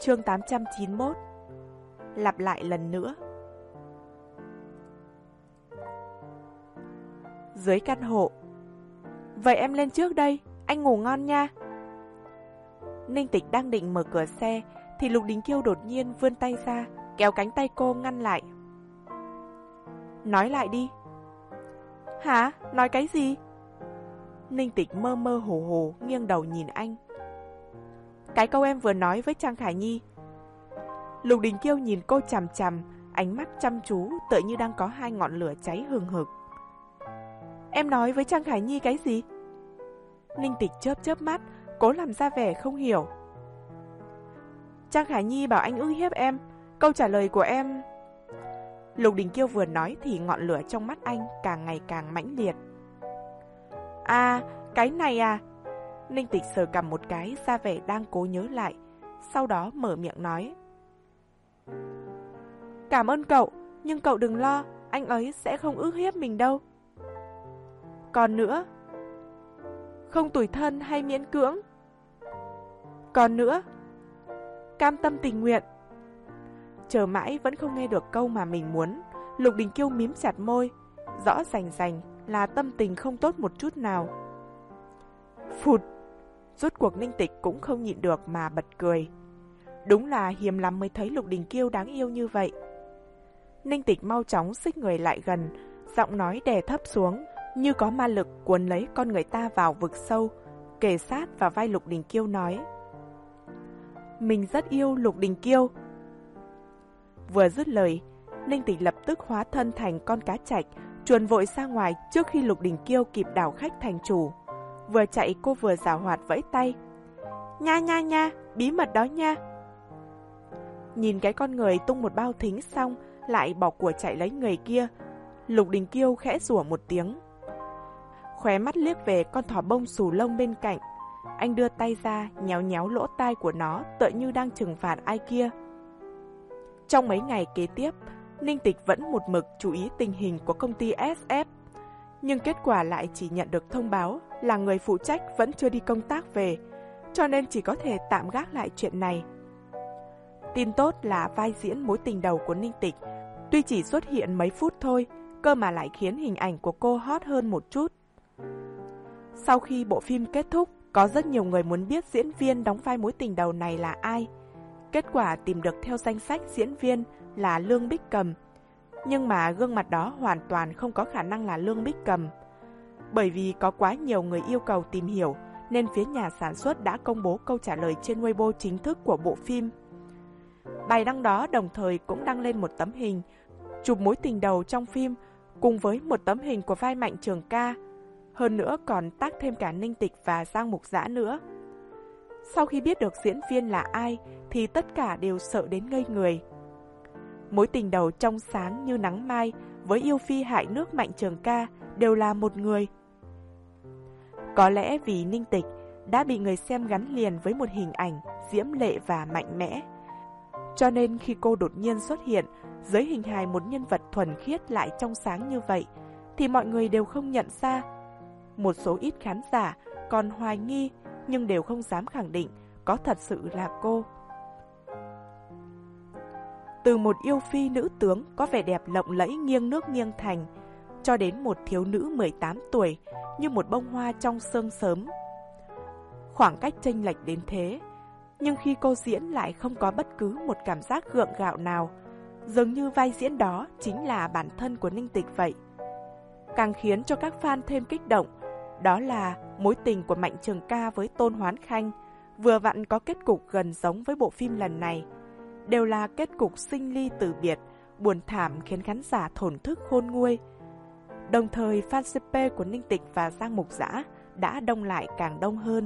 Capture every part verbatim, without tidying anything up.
Chương tám trăm chín mươi mốt. Lặp lại lần nữa. Dưới căn hộ. Vậy em lên trước đây, anh ngủ ngon nha. Ninh Tịch đang định mở cửa xe thì Lục Đình Kiêu đột nhiên vươn tay ra, kéo cánh tay cô ngăn lại. Nói lại đi. Hả? Nói cái gì? Ninh Tịch mơ mơ hồ hồ nghiêng đầu nhìn anh. Cái câu em vừa nói với Trang Khải Nhi. Lục Đình Kiêu nhìn cô chằm chằm, ánh mắt chăm chú tựa như đang có hai ngọn lửa cháy hừng hực. Em nói với Trang Khải Nhi cái gì? Ninh Tịch chớp chớp mắt, cố làm ra vẻ không hiểu. Trang Khải Nhi bảo anh ức hiếp em. Câu trả lời của em... Lục Đình Kiêu vừa nói thì ngọn lửa trong mắt anh càng ngày càng mãnh liệt. À, cái này à? Ninh Tịch sờ cằm một cái, ra vẻ đang cố nhớ lại, sau đó mở miệng nói. Cảm ơn cậu, nhưng cậu đừng lo, anh ấy sẽ không ức hiếp mình đâu. Còn nữa, không tủi thân hay miễn cưỡng. Còn nữa, cam tâm tình nguyện. Chờ mãi vẫn không nghe được câu mà mình muốn, Lục Đình Kiêu mím chặt môi, rõ rành rành là tâm tình không tốt một chút nào. Phụt! Rốt cuộc Ninh Tịch cũng không nhịn được mà bật cười. Đúng là hiếm lắm mới thấy Lục Đình Kiêu đáng yêu như vậy. Ninh Tịch mau chóng xích người lại gần, giọng nói đè thấp xuống, như có ma lực cuốn lấy con người ta vào vực sâu, kề sát vào vai Lục Đình Kiêu nói. Mình rất yêu Lục Đình Kiêu. Vừa dứt lời, Ninh Tịch lập tức hóa thân thành con cá trạch, chuồn vội ra ngoài trước khi Lục Đình Kiêu kịp đảo khách thành chủ. Vừa chạy cô vừa giảo hoạt vẫy tay. Nha nha nha, bí mật đó nha. Nhìn cái con người tung một bao thính xong lại bỏ của chạy lấy người kia, Lục Đình Kiêu khẽ rủa một tiếng. Khóe mắt liếc về con thỏ bông xù lông bên cạnh. Anh đưa tay ra nhéo nhéo lỗ tai của nó, tựa như đang trừng phạt ai kia. Trong mấy ngày kế tiếp, Ninh Tịch vẫn một mực chú ý tình hình của công ty ét ép. Nhưng kết quả lại chỉ nhận được thông báo là người phụ trách vẫn chưa đi công tác về, cho nên chỉ có thể tạm gác lại chuyện này. Tin tốt là vai diễn mối tình đầu của Ninh Tịch, tuy chỉ xuất hiện mấy phút thôi, cơ mà lại khiến hình ảnh của cô hot hơn một chút. Sau khi bộ phim kết thúc, có rất nhiều người muốn biết diễn viên đóng vai mối tình đầu này là ai. Kết quả tìm được theo danh sách diễn viên là Lương Bích Cầm. Nhưng mà gương mặt đó hoàn toàn không có khả năng là Lương Bích Cầm. Bởi vì có quá nhiều người yêu cầu tìm hiểu, nên phía nhà sản xuất đã công bố câu trả lời trên Weibo chính thức của bộ phim. Bài đăng đó đồng thời cũng đăng lên một tấm hình chụp mối tình đầu trong phim, cùng với một tấm hình của vai Mạnh Trường Ca. Hơn nữa còn tag thêm cả Ninh Tịch và Giang Mục Dã nữa. Sau khi biết được diễn viên là ai thì tất cả đều sợ đến ngây người. Mối tình đầu trong sáng như nắng mai với yêu phi hại nước Mạnh Trường Ca đều là một người. Có lẽ vì Ninh Tịch đã bị người xem gắn liền với một hình ảnh diễm lệ và mạnh mẽ, cho nên khi cô đột nhiên xuất hiện dưới hình hài một nhân vật thuần khiết lại trong sáng như vậy thì mọi người đều không nhận ra. Một số ít khán giả còn hoài nghi nhưng đều không dám khẳng định có thật sự là cô. Từ một yêu phi nữ tướng có vẻ đẹp lộng lẫy nghiêng nước nghiêng thành, cho đến một thiếu nữ mười tám tuổi như một bông hoa trong sương sớm. Khoảng cách chênh lệch đến thế, nhưng khi cô diễn lại không có bất cứ một cảm giác gượng gạo nào, dường như vai diễn đó chính là bản thân của Ninh Tịch vậy. Càng khiến cho các fan thêm kích động, đó là mối tình của Mạnh Trường Ca với Tôn Hoán Khanh, vừa vặn có kết cục gần giống với bộ phim lần này. Đều là kết cục sinh ly tử biệt, buồn thảm khiến khán giả thổn thức khôn nguôi. Đồng thời fan xê pê của Ninh Tịch và Giang Mục Dã đã đông lại càng đông hơn.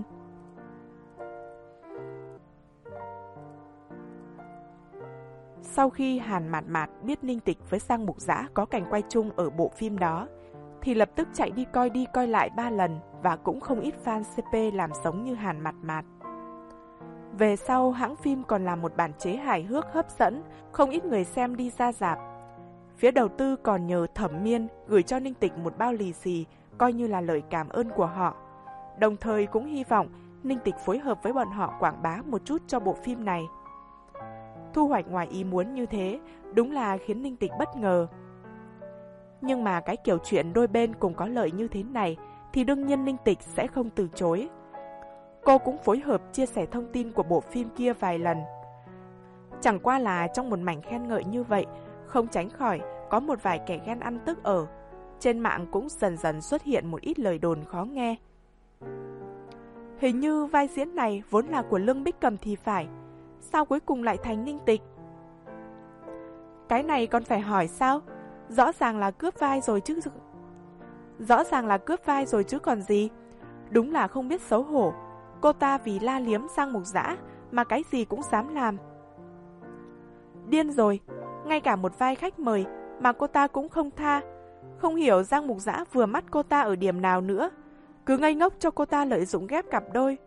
Sau khi Hàn Mạt Mạt biết Ninh Tịch với Giang Mục Dã có cảnh quay chung ở bộ phim đó, thì lập tức chạy đi coi đi coi lại ba lần, và cũng không ít fan xê pê làm giống như Hàn Mạt Mạt. Về sau, hãng phim còn làm một bản chế hài hước hấp dẫn, không ít người xem đi ra rạp. Phía đầu tư còn nhờ Thẩm Miên gửi cho Ninh Tịch một bao lì xì, coi như là lời cảm ơn của họ. Đồng thời cũng hy vọng Ninh Tịch phối hợp với bọn họ quảng bá một chút cho bộ phim này. thu hoạch ngoài ý muốn như thế đúng là khiến Ninh Tịch bất ngờ. Nhưng mà cái kiểu chuyện đôi bên cùng có lợi như thế này thì đương nhiên Ninh Tịch sẽ không từ chối. Cô cũng phối hợp chia sẻ thông tin của bộ phim kia vài lần. Chẳng qua là trong một mảnh khen ngợi như vậy, không tránh khỏi có một vài kẻ ghen ăn tức ở. Trên mạng cũng dần dần xuất hiện một ít lời đồn khó nghe. Hình như vai diễn này vốn là của Lương Bích Cầm thì phải, sao cuối cùng lại thành Ninh Tịch? Cái này còn phải hỏi sao? Rõ ràng là cướp vai rồi chứ. Rõ ràng là cướp vai rồi chứ còn gì. Đúng là không biết xấu hổ. Cô ta vì la liếm Giang Mục Dã mà cái gì cũng dám làm. Điên rồi, ngay cả một vai khách mời mà cô ta cũng không tha. Không hiểu Giang Mục Dã vừa mắt cô ta ở điểm nào nữa, cứ ngây ngốc cho cô ta lợi dụng ghép cặp đôi.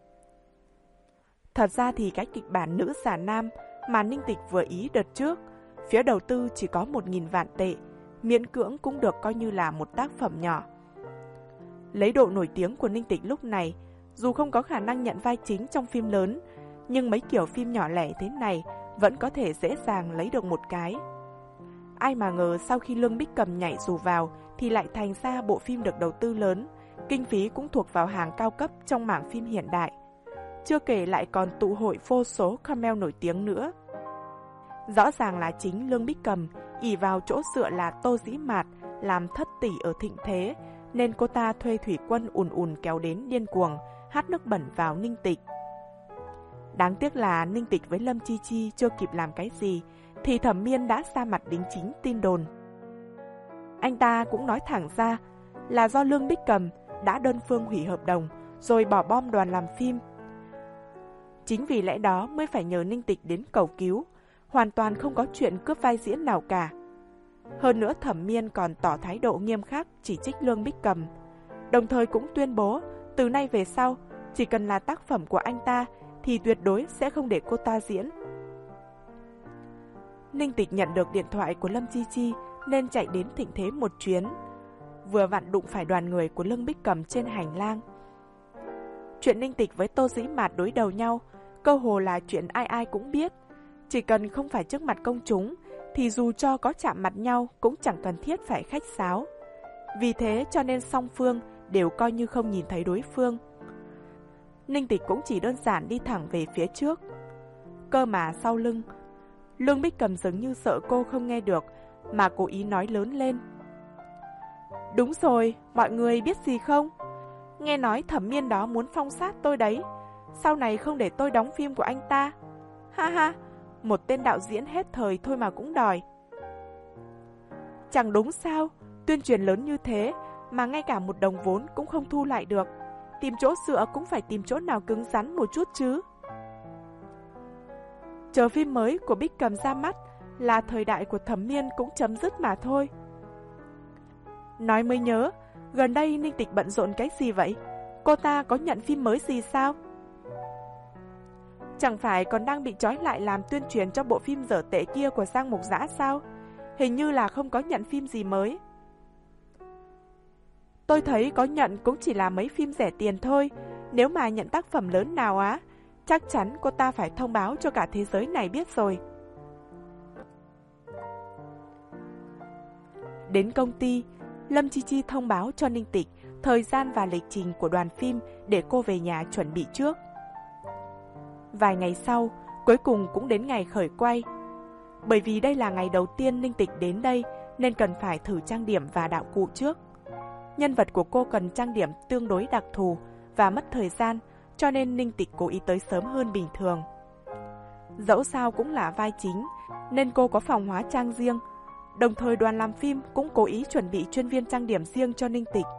Thật ra thì cái kịch bản nữ giả nam mà Ninh Tịch vừa ý đợt trước, phía đầu tư chỉ có một nghìn vạn tệ, miễn cưỡng cũng được coi như là một tác phẩm nhỏ. Lấy độ nổi tiếng của Ninh Tịch lúc này, dù không có khả năng nhận vai chính trong phim lớn, nhưng mấy kiểu phim nhỏ lẻ thế này vẫn có thể dễ dàng lấy được một cái. Ai mà ngờ sau khi Lương Bích Cầm nhảy dù vào thì lại thành ra bộ phim được đầu tư lớn, kinh phí cũng thuộc vào hàng cao cấp trong mảng phim hiện đại. Chưa kể lại còn tụ hội vô số camel nổi tiếng nữa. Rõ ràng là chính Lương Bích Cầm ỷ vào chỗ dựa là Tô Dĩ Mạt làm thất tỷ ở thịnh thế, nên cô ta thuê thủy quân ùn ùn kéo đến điên cuồng, hát nước bẩn vào Ninh Tịch. Đáng tiếc là Ninh Tịch với Lâm Chi Chi chưa kịp làm cái gì, thì Thẩm Miên đã ra mặt đính chính tin đồn. Anh ta cũng nói thẳng ra là do Lương Bích Cầm đã đơn phương hủy hợp đồng rồi bỏ bom đoàn làm phim. Chính vì lẽ đó mới phải nhờ Ninh Tịch đến cầu cứu, hoàn toàn không có chuyện cướp vai diễn nào cả. Hơn nữa Thẩm Miên còn tỏ thái độ nghiêm khắc chỉ trích Lương Bích Cầm, đồng thời cũng tuyên bố từ nay về sau chỉ cần là tác phẩm của anh ta thì tuyệt đối sẽ không để cô ta diễn. Ninh Tịch nhận được điện thoại của Lâm Chi Chi nên chạy đến thịnh thế một chuyến, vừa vặn đụng phải đoàn người của Lương Bích Cầm trên hành lang. Chuyện Ninh Tịch với Tô Dĩ Mạt đối đầu nhau cơ hồ là chuyện ai ai cũng biết, chỉ cần không phải trước mặt công chúng thì dù cho có chạm mặt nhau cũng chẳng cần thiết phải khách sáo. Vì thế cho nên song phương đều coi như không nhìn thấy đối phương. Ninh Tịch cũng chỉ đơn giản đi thẳng về phía trước. Cơ mà sau lưng, Lương Bích Cầm dường như sợ cô không nghe được mà cố ý nói lớn lên. Đúng rồi, mọi người biết gì không? Nghe nói Thẩm Miên đó muốn phong sát tôi đấy. Sau này không để tôi đóng phim của anh ta. Ha ha, một tên đạo diễn hết thời thôi mà cũng đòi. Chẳng đúng sao, tuyên truyền lớn như thế mà ngay cả một đồng vốn cũng không thu lại được. Tìm chỗ dựa cũng phải tìm chỗ nào cứng rắn một chút chứ. Chờ phim mới của Bích Cầm ra mắt là thời đại của Thẩm Miên cũng chấm dứt mà thôi. Nói mới nhớ, gần đây Ninh Tịch bận rộn cái gì vậy? Cô ta có nhận phim mới gì sao? Chẳng phải còn đang bị trói lại làm tuyên truyền cho bộ phim dở tệ kia của Giang Mục Dã sao? Hình như là không có nhận phim gì mới. Tôi thấy có nhận cũng chỉ là mấy phim rẻ tiền thôi. Nếu mà nhận tác phẩm lớn nào á, chắc chắn cô ta phải thông báo cho cả thế giới này biết rồi. Đến công ty, Lâm Chi Chi thông báo cho Ninh Tịch thời gian và lịch trình của đoàn phim để cô về nhà chuẩn bị trước. Vài ngày sau, cuối cùng cũng đến ngày khởi quay. Bởi vì đây là ngày đầu tiên Ninh Tịch đến đây nên cần phải thử trang điểm và đạo cụ trước. Nhân vật của cô cần trang điểm tương đối đặc thù và mất thời gian, cho nên Ninh Tịch cố ý tới sớm hơn bình thường. Dẫu sao cũng là vai chính, nên cô có phòng hóa trang riêng. Đồng thời đoàn làm phim cũng cố ý chuẩn bị chuyên viên trang điểm riêng cho Ninh Tịch.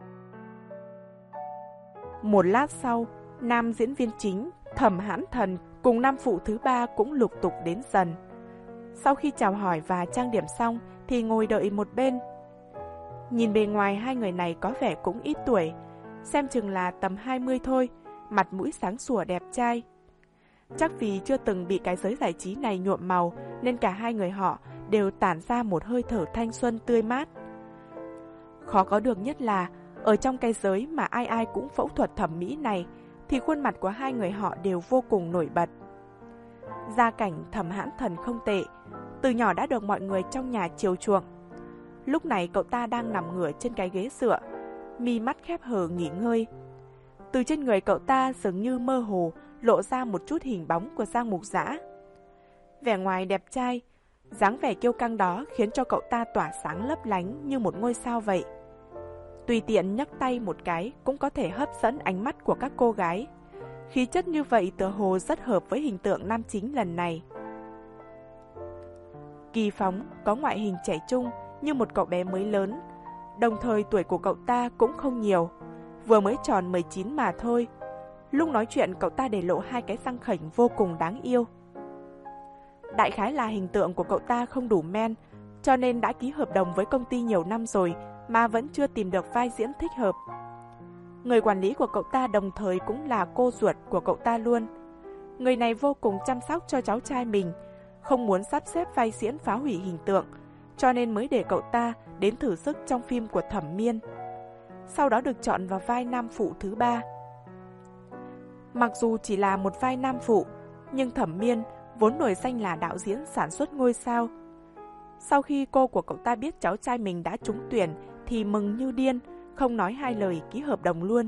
Một lát sau, nam diễn viên chính, Thẩm Hãn Thần cùng nam phụ thứ ba cũng lục tục đến dần. Sau khi chào hỏi và trang điểm xong thì ngồi đợi một bên. Nhìn bề ngoài hai người này có vẻ cũng ít tuổi, xem chừng là tầm hai mươi thôi, mặt mũi sáng sủa đẹp trai. Chắc vì chưa từng bị cái giới giải trí này nhuộm màu nên cả hai người họ đều tản ra một hơi thở thanh xuân tươi mát. Khó có được nhất là ở trong cái giới mà ai ai cũng phẫu thuật thẩm mỹ này thì khuôn mặt của hai người họ đều vô cùng nổi bật. Gia cảnh Thẩm Hãn Thần không tệ, từ nhỏ đã được mọi người trong nhà chiều chuộng. Lúc này cậu ta đang nằm ngửa trên cái ghế dựa, mi mắt khép hờ nghỉ ngơi. Từ trên người cậu ta dường như mơ hồ lộ ra một chút hình bóng của Giang Mục Dã. Vẻ ngoài đẹp trai, dáng vẻ kiêu căng đó khiến cho cậu ta tỏa sáng lấp lánh như một ngôi sao vậy. Tùy tiện nhấc tay một cái cũng có thể hấp dẫn ánh mắt của các cô gái. Khí chất như vậy tựa hồ rất hợp với hình tượng nam chính lần này. Kỳ Phóng có ngoại hình trẻ trung như một cậu bé mới lớn, đồng thời tuổi của cậu ta cũng không nhiều, vừa mới tròn mười chín mà thôi. Lúc nói chuyện cậu ta để lộ hai cái răng khểnh vô cùng đáng yêu. Đại khái là hình tượng của cậu ta không đủ men, cho nên đã ký hợp đồng với công ty nhiều năm rồi mà vẫn chưa tìm được vai diễn thích hợp. Người quản lý của cậu ta đồng thời cũng là cô ruột của cậu ta luôn. Người này vô cùng chăm sóc cho cháu trai mình, không muốn sắp xếp vai diễn phá hủy hình tượng, cho nên mới để cậu ta đến thử sức trong phim của Thẩm Miên. Sau đó được chọn vào vai nam phụ thứ ba. Mặc dù chỉ là một vai nam phụ, nhưng Thẩm Miên vốn nổi danh là đạo diễn sản xuất ngôi sao. Sau khi cô của cậu ta biết cháu trai mình đã trúng tuyển thì mừng như điên, không nói hai lời ký hợp đồng luôn.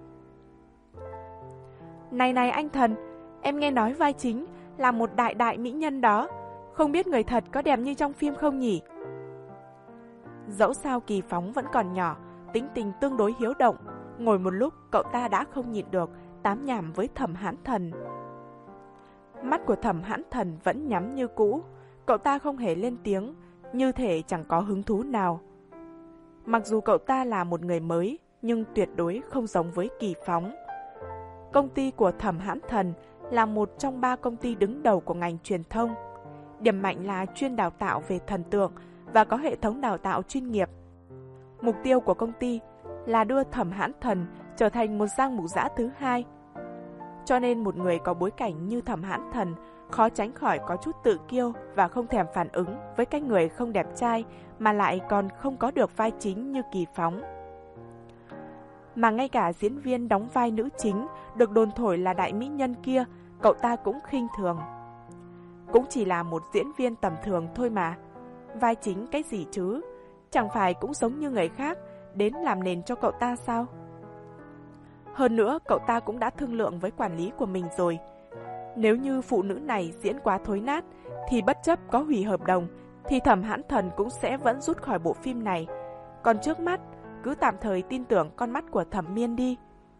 Này này anh Thần, em nghe nói vai chính là một đại đại mỹ nhân đó, không biết người thật có đẹp như trong phim không nhỉ? Dẫu sao Kỳ Phóng vẫn còn nhỏ, tính tình tương đối hiếu động, ngồi một lúc cậu ta đã không nhịn được, tám nhảm với Thẩm Hãn Thần. Mắt của Thẩm Hãn Thần vẫn nhắm như cũ, cậu ta không hề lên tiếng, như thể chẳng có hứng thú nào. Mặc dù cậu ta là một người mới, nhưng tuyệt đối không giống với Kỳ Phóng. Công ty của Thẩm Hãn Thần là một trong ba công ty đứng đầu của ngành truyền thông. Điểm mạnh là chuyên đào tạo về thần tượng và có hệ thống đào tạo chuyên nghiệp. Mục tiêu của công ty là đưa Thẩm Hãn Thần trở thành một Giang Mục Dã thứ hai. Cho nên một người có bối cảnh như Thẩm Hãn Thần khó tránh khỏi có chút tự kiêu và không thèm phản ứng với cái người không đẹp trai mà lại còn không có được vai chính như Kỳ Phóng. Mà ngay cả diễn viên đóng vai nữ chính được đồn thổi là đại mỹ nhân kia, cậu ta cũng khinh thường. Cũng chỉ là một diễn viên tầm thường thôi mà. Vai chính cái gì chứ? Chẳng phải cũng giống như người khác đến làm nền cho cậu ta sao? Hơn nữa, cậu ta cũng đã thương lượng với quản lý của mình rồi. Nếu như phụ nữ này diễn quá thối nát, thì bất chấp có hủy hợp đồng, thì Thẩm Hãn Thần cũng sẽ vẫn rút khỏi bộ phim này. Còn trước mắt, cứ tạm thời tin tưởng con mắt của Thẩm Miên đi.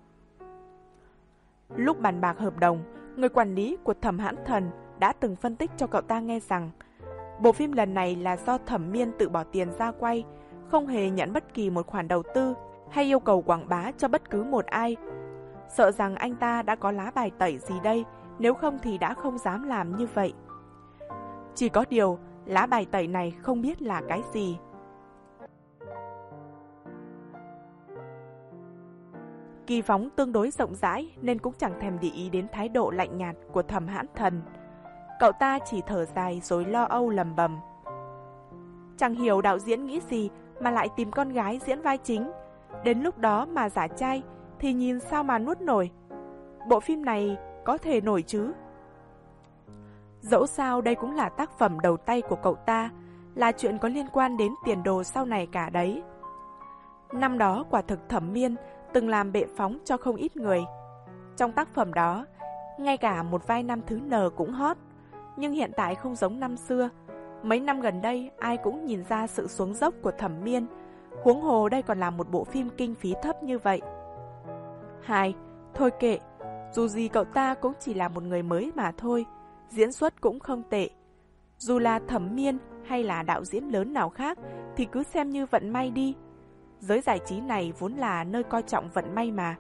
Lúc bàn bạc hợp đồng, người quản lý của Thẩm Hãn Thần đã từng phân tích cho cậu ta nghe rằng bộ phim lần này là do Thẩm Miên tự bỏ tiền ra quay, không hề nhận bất kỳ một khoản đầu tư hay yêu cầu quảng bá cho bất cứ một ai. Sợ rằng anh ta đã có lá bài tẩy gì đây, nếu không thì đã không dám làm như vậy. Chỉ có điều, lá bài tẩy này không biết là cái gì. Kỳ Phóng tương đối rộng rãi nên cũng chẳng thèm để ý đến thái độ lạnh nhạt của Thẩm Hãn Thần. Cậu ta chỉ thở dài rồi lo âu lầm bầm. Chẳng hiểu đạo diễn nghĩ gì mà lại tìm con gái diễn vai chính. Đến lúc đó mà giả trai thì nhìn sao mà nuốt nổi. Bộ phim này có thể nổi chứ? Dẫu sao đây cũng là tác phẩm đầu tay của cậu ta, là chuyện có liên quan đến tiền đồ sau này cả đấy. Năm đó quả thực Thẩm Miên từng làm bệ phóng cho không ít người. Trong tác phẩm đó, ngay cả một vai nam thứ N cũng hot. Nhưng hiện tại không giống năm xưa. Mấy năm gần đây ai cũng nhìn ra sự xuống dốc của Thẩm Miên. Huống hồ đây còn là một bộ phim kinh phí thấp như vậy. Hai, thôi kệ, dù gì cậu ta cũng chỉ là một người mới mà thôi, diễn xuất cũng không tệ. Dù là Thẩm Miên hay là đạo diễn lớn nào khác thì cứ xem như vận may đi. Giới giải trí này vốn là nơi coi trọng vận may mà.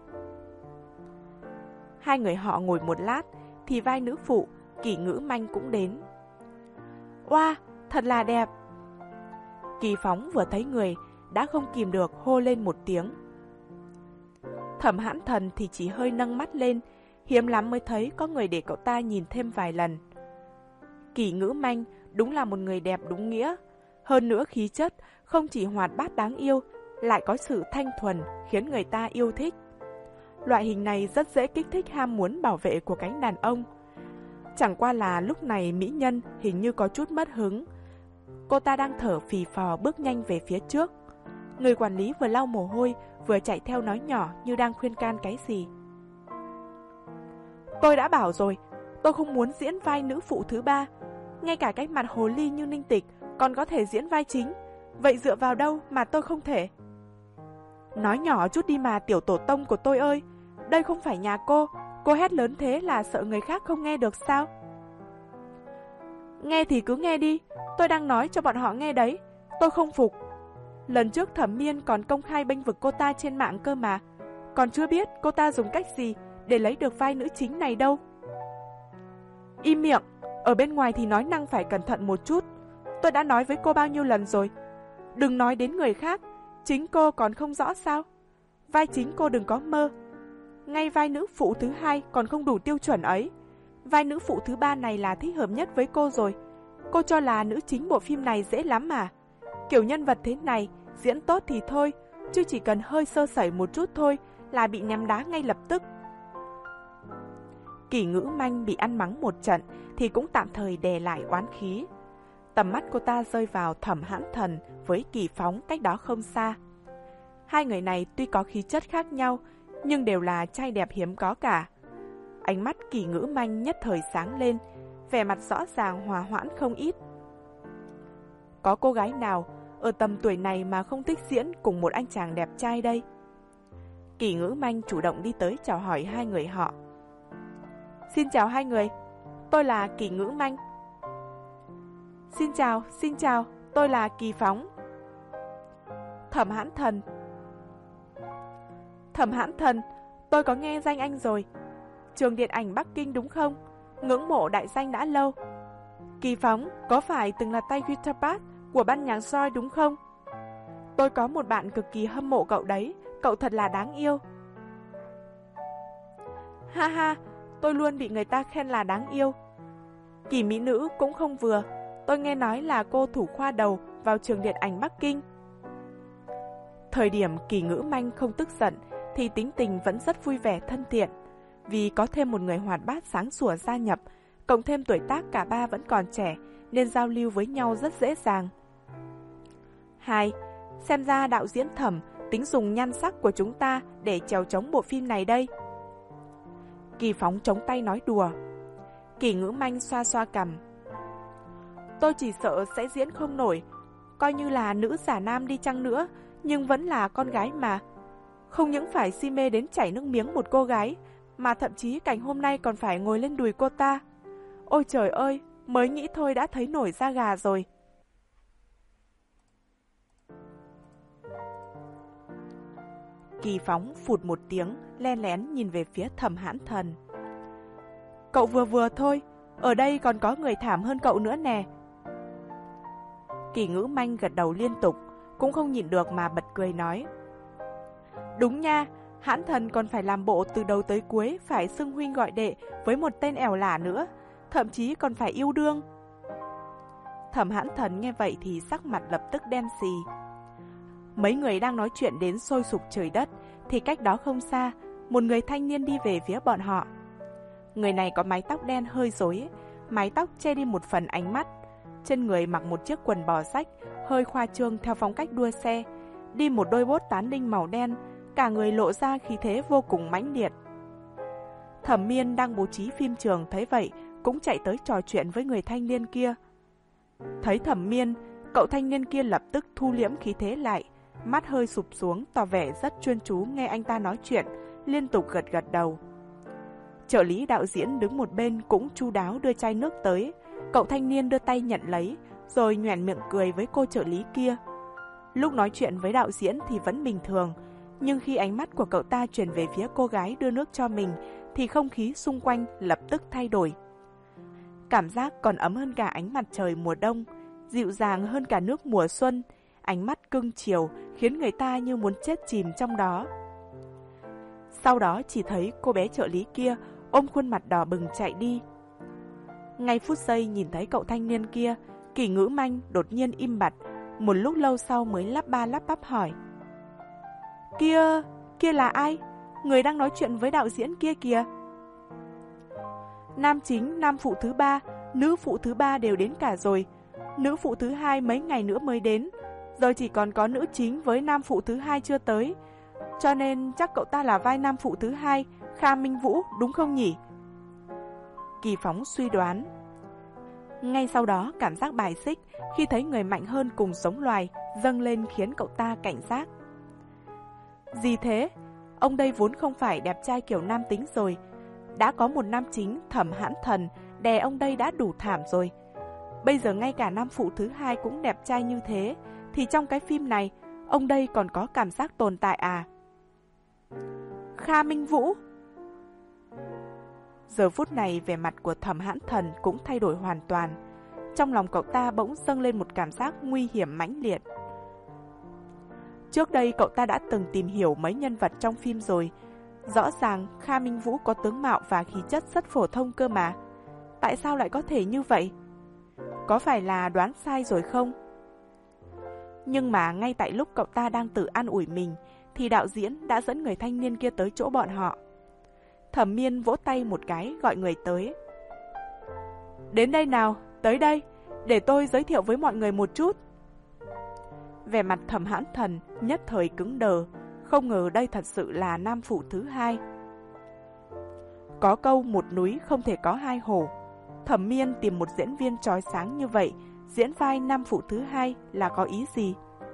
Hai người họ ngồi một lát thì vai nữ phụ Kỷ Ngữ Manh cũng đến. Oa, thật là đẹp. Kỳ Phóng vừa thấy người đã không kìm được hô lên một tiếng. Thẩm Hãn Thần thì chỉ hơi nâng mắt lên, hiếm lắm mới thấy có người để cậu ta nhìn thêm vài lần. Kỷ Ngữ Manh đúng là một người đẹp đúng nghĩa, hơn nữa khí chất không chỉ hoạt bát đáng yêu, lại có sự thanh thuần khiến người ta yêu thích. Loại hình này rất dễ kích thích ham muốn bảo vệ của cánh đàn ông. Chẳng qua là lúc này mỹ nhân hình như có chút mất hứng. Cô ta đang thở phì phò bước nhanh về phía trước. Người quản lý vừa lau mồ hôi, vừa chạy theo nói nhỏ như đang khuyên can cái gì. Tôi đã bảo rồi, tôi không muốn diễn vai nữ phụ thứ ba. Ngay cả cái mặt hồ ly như Ninh Tịch còn có thể diễn vai chính. Vậy dựa vào đâu mà tôi không thể? Nói nhỏ chút đi mà tiểu tổ tông của tôi ơi. Đây không phải nhà cô. Cô hét lớn thế là sợ người khác không nghe được sao? Nghe thì cứ nghe đi. Tôi đang nói cho bọn họ nghe đấy. Tôi không phục. Lần trước Thẩm Miên còn công khai bênh vực cô ta trên mạng cơ mà. Còn chưa biết cô ta dùng cách gì để lấy được vai nữ chính này đâu. Im miệng. Ở bên ngoài thì nói năng phải cẩn thận một chút. Tôi đã nói với cô bao nhiêu lần rồi. Đừng nói đến người khác. Chính cô còn không rõ sao? Vai chính cô đừng có mơ. Ngay vai nữ phụ thứ hai còn không đủ tiêu chuẩn ấy. Vai nữ phụ thứ ba này là thích hợp nhất với cô rồi. Cô cho là nữ chính bộ phim này dễ lắm mà. Kiểu nhân vật thế này, diễn tốt thì thôi, chứ chỉ cần hơi sơ sẩy một chút thôi là bị ném đá ngay lập tức. Kỳ Ngữ Manh bị ăn mắng một trận thì cũng tạm thời đè lại oán khí. Tầm mắt cô ta rơi vào Thẩm Hãn Thần với Kỳ Phóng cách đó không xa. Hai người này tuy có khí chất khác nhau, nhưng đều là trai đẹp hiếm có cả. Ánh mắt Kỳ Ngữ Manh nhất thời sáng lên, vẻ mặt rõ ràng hòa hoãn không ít. Có cô gái nào ở tầm tuổi này mà không thích diễn cùng một anh chàng đẹp trai đây? Kỳ Ngữ Manh chủ động đi tới chào hỏi hai người họ. Xin chào hai người, tôi là Kỳ Ngữ Manh. Xin chào, xin chào, tôi là Kỳ Phóng. Thẩm Hãn Thần. Thẩm Hãn Thần, tôi có nghe danh anh rồi. Trường điện ảnh Bắc Kinh đúng không? Ngưỡng mộ đại danh đã lâu. Kỳ Phóng, có phải từng là tay guitar bass của ban nhạc Joy đúng không? Tôi có một bạn cực kỳ hâm mộ cậu đấy, cậu thật là đáng yêu. Ha ha, tôi luôn bị người ta khen là đáng yêu. Kỳ mỹ nữ cũng không vừa, tôi nghe nói là cô thủ khoa đầu vào trường điện ảnh Bắc Kinh. Thời điểm Kỳ Ngữ Manh không tức giận thì tính tình vẫn rất vui vẻ thân thiện. Vì có thêm một người hoạt bát sáng sủa gia nhập, cộng thêm tuổi tác cả ba vẫn còn trẻ nên giao lưu với nhau rất dễ dàng. Hai, xem ra đạo diễn Thẩm tính dùng nhan sắc của chúng ta để chèo chống bộ phim này đây. Kỳ Phóng chống tay nói đùa. Kỳ Ngữ Manh xoa xoa cằm. Tôi chỉ sợ sẽ diễn không nổi. Coi như là nữ giả nam đi chăng nữa, nhưng vẫn là con gái mà. Không những phải si mê đến chảy nước miếng một cô gái, mà thậm chí cảnh hôm nay còn phải ngồi lên đùi cô ta. Ôi trời ơi, mới nghĩ thôi đã thấy nổi da gà rồi. Kỳ Phóng phụt một tiếng, len lén nhìn về phía Thẩm Hãn Thần. Cậu vừa vừa thôi, ở đây còn có người thảm hơn cậu nữa nè. Kỳ Ngữ Manh gật đầu liên tục, cũng không nhịn được mà bật cười nói. Đúng nha, Hãn Thần còn phải làm bộ từ đầu tới cuối phải xưng huynh gọi đệ với một tên ẻo lả nữa, thậm chí còn phải yêu đương. Thẩm Hãn Thần nghe vậy thì sắc mặt lập tức đen xì. Mấy người đang nói chuyện đến sôi sục trời đất thì cách đó không xa, một người thanh niên đi về phía bọn họ. Người này có mái tóc đen hơi rối, mái tóc che đi một phần ánh mắt. Trên người mặc một chiếc quần bò rách, hơi khoa trương theo phong cách đua xe, đi một đôi bốt tán đinh màu đen, cả người lộ ra khí thế vô cùng mãnh liệt. Thẩm Miên đang bố trí phim trường thấy vậy, cũng chạy tới trò chuyện với người thanh niên kia. Thấy Thẩm Miên, cậu thanh niên kia lập tức thu liễm khí thế lại, mắt hơi sụp xuống tỏ vẻ rất chuyên chú nghe anh ta nói chuyện, liên tục gật gật đầu. Trợ lý đạo diễn đứng một bên cũng chu đáo đưa chai nước tới, cậu thanh niên đưa tay nhận lấy, rồi nhoẻn miệng cười với cô trợ lý kia. Lúc nói chuyện với đạo diễn thì vẫn bình thường, nhưng khi ánh mắt của cậu ta chuyển về phía cô gái đưa nước cho mình, thì không khí xung quanh lập tức thay đổi. Cảm giác còn ấm hơn cả ánh mặt trời mùa đông, dịu dàng hơn cả nước mùa xuân, ánh mắt cưng chiều khiến người ta như muốn chết chìm trong đó. Sau đó chỉ thấy cô bé trợ lý kia ôm khuôn mặt đỏ bừng chạy đi. Ngay phút giây nhìn thấy cậu thanh niên kia, Kỳ Ngữ Manh đột nhiên im bặt, một lúc lâu sau mới lắp ba lắp bắp hỏi. Kia, kia là ai? Người đang nói chuyện với đạo diễn kia kìa. Nam chính, nam phụ thứ ba, nữ phụ thứ ba đều đến cả rồi. Nữ phụ thứ hai mấy ngày nữa mới đến. Giờ chỉ còn có nữ chính với nam phụ thứ hai chưa tới. Cho nên chắc cậu ta là vai nam phụ thứ hai, Kha Minh Vũ, đúng không nhỉ? Kỳ Phóng suy đoán. Ngay sau đó, cảm giác bài xích khi thấy người mạnh hơn cùng giống loài dâng lên khiến cậu ta cảnh giác. Gì thế? Ông đây vốn không phải đẹp trai kiểu nam tính rồi. Đã có một nam chính Thẩm Hãn Thần đè ông đây đã đủ thảm rồi. Bây giờ ngay cả nam phụ thứ hai cũng đẹp trai như thế, thì trong cái phim này, ông đây còn có cảm giác tồn tại à? Kha Minh Vũ. Giờ phút này vẻ mặt của Thẩm Hãn Thần cũng thay đổi hoàn toàn. Trong lòng cậu ta bỗng dâng lên một cảm giác nguy hiểm mãnh liệt. Trước đây cậu ta đã từng tìm hiểu mấy nhân vật trong phim rồi. Rõ ràng Kha Minh Vũ có tướng mạo và khí chất rất phổ thông cơ mà. Tại sao lại có thể như vậy? Có phải là đoán sai rồi không? Nhưng mà ngay tại lúc cậu ta đang tự an ủi mình, thì đạo diễn đã dẫn người thanh niên kia tới chỗ bọn họ. Thẩm Miên vỗ tay một cái gọi người tới. Đến đây nào, tới đây, để tôi giới thiệu với mọi người một chút. Vẻ mặt Thẩm Hãn Thần nhất thời cứng đờ, không ngờ đây thật sự là nam phụ thứ hai. Có câu một núi không thể có hai hổ. Thẩm Miên tìm một diễn viên chói sáng như vậy, diễn vai nam phụ thứ hai là có ý gì?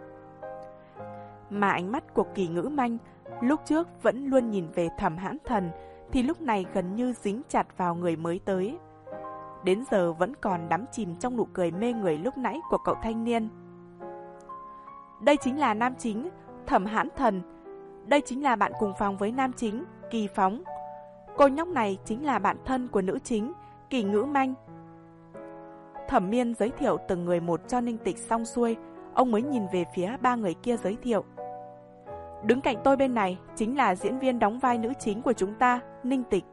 Mà ánh mắt của Kỳ Ngữ Manh lúc trước vẫn luôn nhìn về Thẩm Hãn Thần, thì lúc này gần như dính chặt vào người mới tới. Đến giờ vẫn còn đắm chìm trong nụ cười mê người lúc nãy của cậu thanh niên. Đây chính là nam chính, Thẩm Hãn Thần. Đây chính là bạn cùng phòng với nam chính, Kỳ Phóng. Cô nhóc này chính là bạn thân của nữ chính, Kỳ Ngữ Manh. Thẩm Miên giới thiệu từng người một cho Ninh Tịch xong xuôi, ông mới nhìn về phía ba người kia giới thiệu. Đứng cạnh tôi bên này chính là diễn viên đóng vai nữ chính của chúng ta, Ninh Tịch.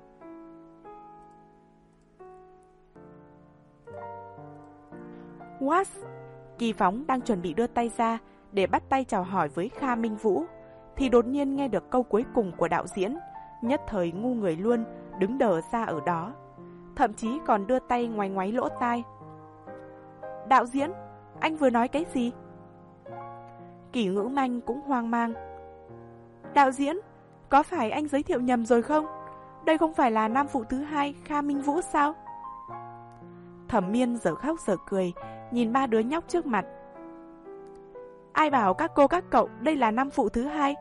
What? Kỳ Phóng đang chuẩn bị đưa tay ra để bắt tay chào hỏi với Kha Minh Vũ, thì đột nhiên nghe được câu cuối cùng của đạo diễn, nhất thời ngu người luôn, đứng đờ ra ở đó. Thậm chí còn đưa tay ngoáy ngoáy lỗ tai. Đạo diễn, anh vừa nói cái gì? Kỳ Ngữ Manh cũng hoang mang. Đạo diễn, có phải anh giới thiệu nhầm rồi không? Đây không phải là nam phụ thứ hai Kha Minh Vũ sao? Thẩm Miên giờ khóc giờ cười, nhìn ba đứa nhóc trước mặt. Ai bảo các cô các cậu đây là nam phụ thứ hai?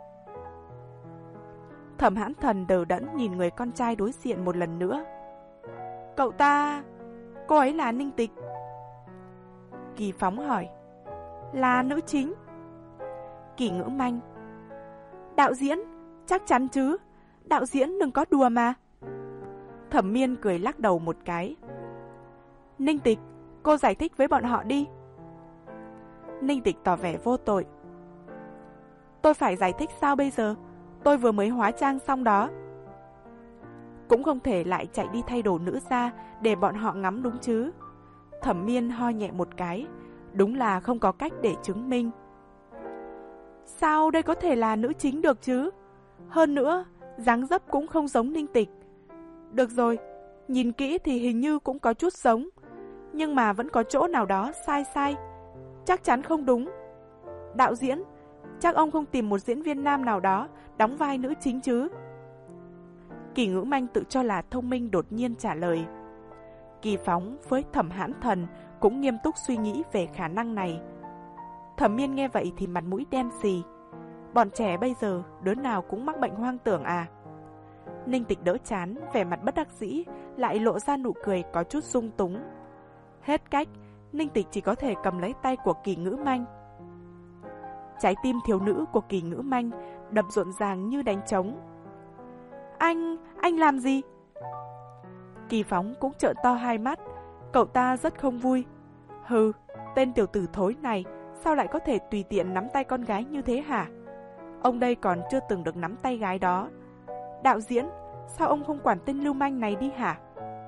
Thẩm Hãn Thần đờ đẫn nhìn người con trai đối diện một lần nữa. Cậu ta... cô ấy là Ninh Tịch. Kỳ Phóng hỏi. Là nữ chính? Kỳ Ngữ Manh. Đạo diễn, chắc chắn chứ? Đạo diễn đừng có đùa mà. Thẩm Miên cười lắc đầu một cái. Ninh Tịch, cô giải thích với bọn họ đi. Ninh Tịch tỏ vẻ vô tội. Tôi phải giải thích sao bây giờ? Tôi vừa mới hóa trang xong đó. Cũng không thể lại chạy đi thay đồ nữ ra để bọn họ ngắm đúng chứ. Thẩm Miên ho nhẹ một cái. Đúng là không có cách để chứng minh. Sao đây có thể là nữ chính được chứ? Hơn nữa, dáng dấp cũng không giống Ninh Tịch. Được rồi, nhìn kỹ thì hình như cũng có chút giống, nhưng mà vẫn có chỗ nào đó sai sai. Chắc chắn không đúng. Đạo diễn, chắc ông không tìm một diễn viên nam nào đó đóng vai nữ chính chứ? Kỳ Ngữ Manh tự cho là thông minh đột nhiên trả lời. Kỳ Phóng với Thẩm Hãn Thần cũng nghiêm túc suy nghĩ về khả năng này. Thẩm Miên nghe vậy thì mặt mũi đen xì. Bọn trẻ bây giờ đứa nào cũng mắc bệnh hoang tưởng à? Ninh Tịch đỡ chán, vẻ mặt bất đắc dĩ, lại lộ ra nụ cười có chút sung túng. Hết cách, Ninh Tịch chỉ có thể cầm lấy tay của Kỳ Ngữ Manh. Trái tim thiếu nữ của Kỳ Ngữ Manh đập rộn ràng như đánh trống. Anh, anh làm gì? Kỳ Phóng cũng trợn to hai mắt, cậu ta rất không vui. Hừ, tên tiểu tử thối này sao lại có thể tùy tiện nắm tay con gái như thế hả? Ông đây còn chưa từng được nắm tay gái đó. Đạo diễn, sao ông không quản tên lưu manh này đi hả?